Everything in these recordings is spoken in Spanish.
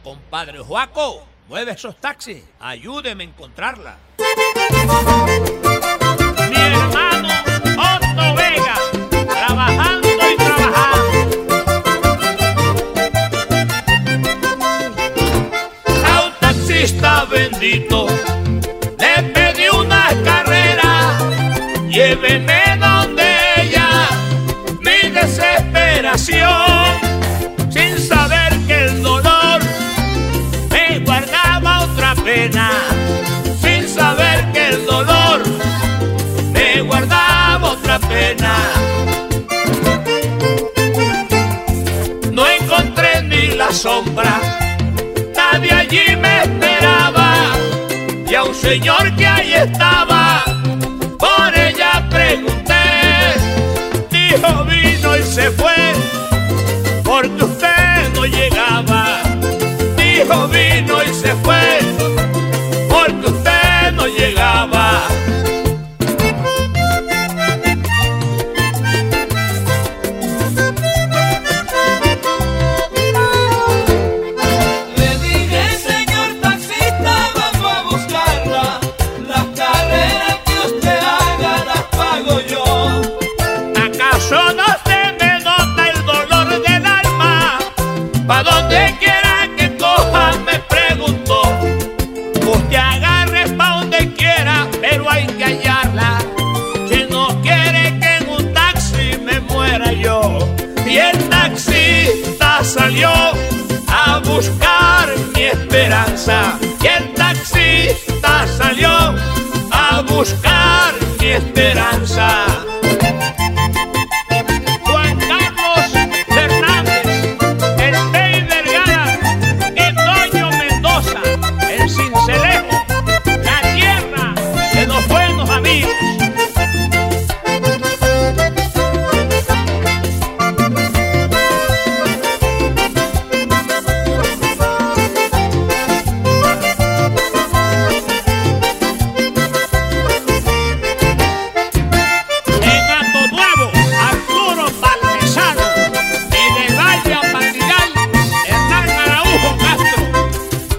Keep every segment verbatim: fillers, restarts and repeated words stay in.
Compadre Joaco, mueve esos taxis, ayúdeme a encontrarla. Mi hermano Otto Vega, trabajando y trabajando. A un taxista bendito le pedí una carrera, lléveme donde ella, mi desesperación, sin saber que el dolor me guardaba otra pena, sin saber que el dolor me guardaba otra pena. No encontré ni la sombra, nadie allí me esperaba, y a un señor que ahí estaba, por ella pregunté, dijo vino y se fue, porque usted no llegaba. Dijo vino y se fue, porque usted no llegaba. Le dije, señor taxista, vamos a buscarla, las carreras que usted haga las pago yo. ¿Acaso no se me nota el dolor del alma? ¿Pa' dónde quiera que coja? Me preguntó. Usted agarre pa' donde quiera, pero hay que hallarla. Si no quiere que en un taxi me muera yo. Y el taxista salió a buscar mi esperanza. Y el taxista salió a buscar mi esperanza. Juan Carlos Fernández, el Bey Vergara y Toño Mendoza, el Cincelejo, la tierra de los buenos amigos. En Ato Nuevo, Arturo Parmesano, y de Valle a Madrigal, Hernán Araujo Castro.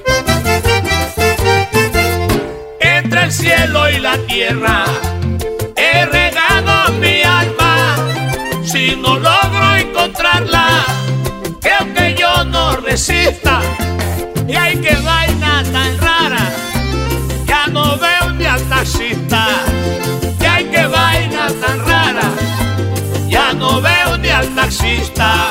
Entre el cielo y la tierra he regado mi alma, si no logro encontrarla, creo que yo no resista. Y hay que vaina tan rara, ya no veo ni al taxista. Y hay que vaina tan rara, ya no veo ni al taxista.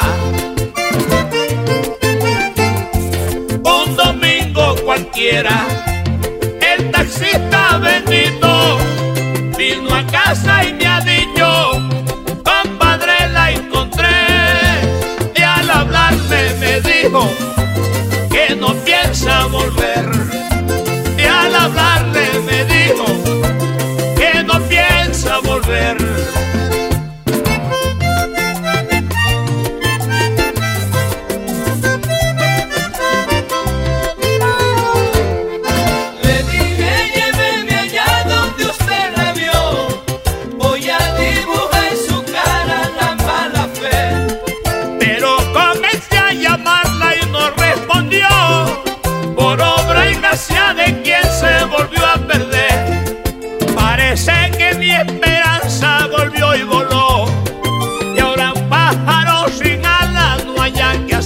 Un domingo cualquiera, el taxista bendito vino a casa y me ha dicho, compadre, la encontré. Y al hablarme me dijo que no piensa volver. Y al hablarle me dijo que no piensa volver. Le dije, lléveme allá donde usted la vio, voy a dibujar en su cara la mala fe. Pero comencé a llamarla y no respondió, por obra y gracia de quien se volvió a perder. Parece que mi esperanza volvió y voló, y ahora un pájaro sin alas no haya que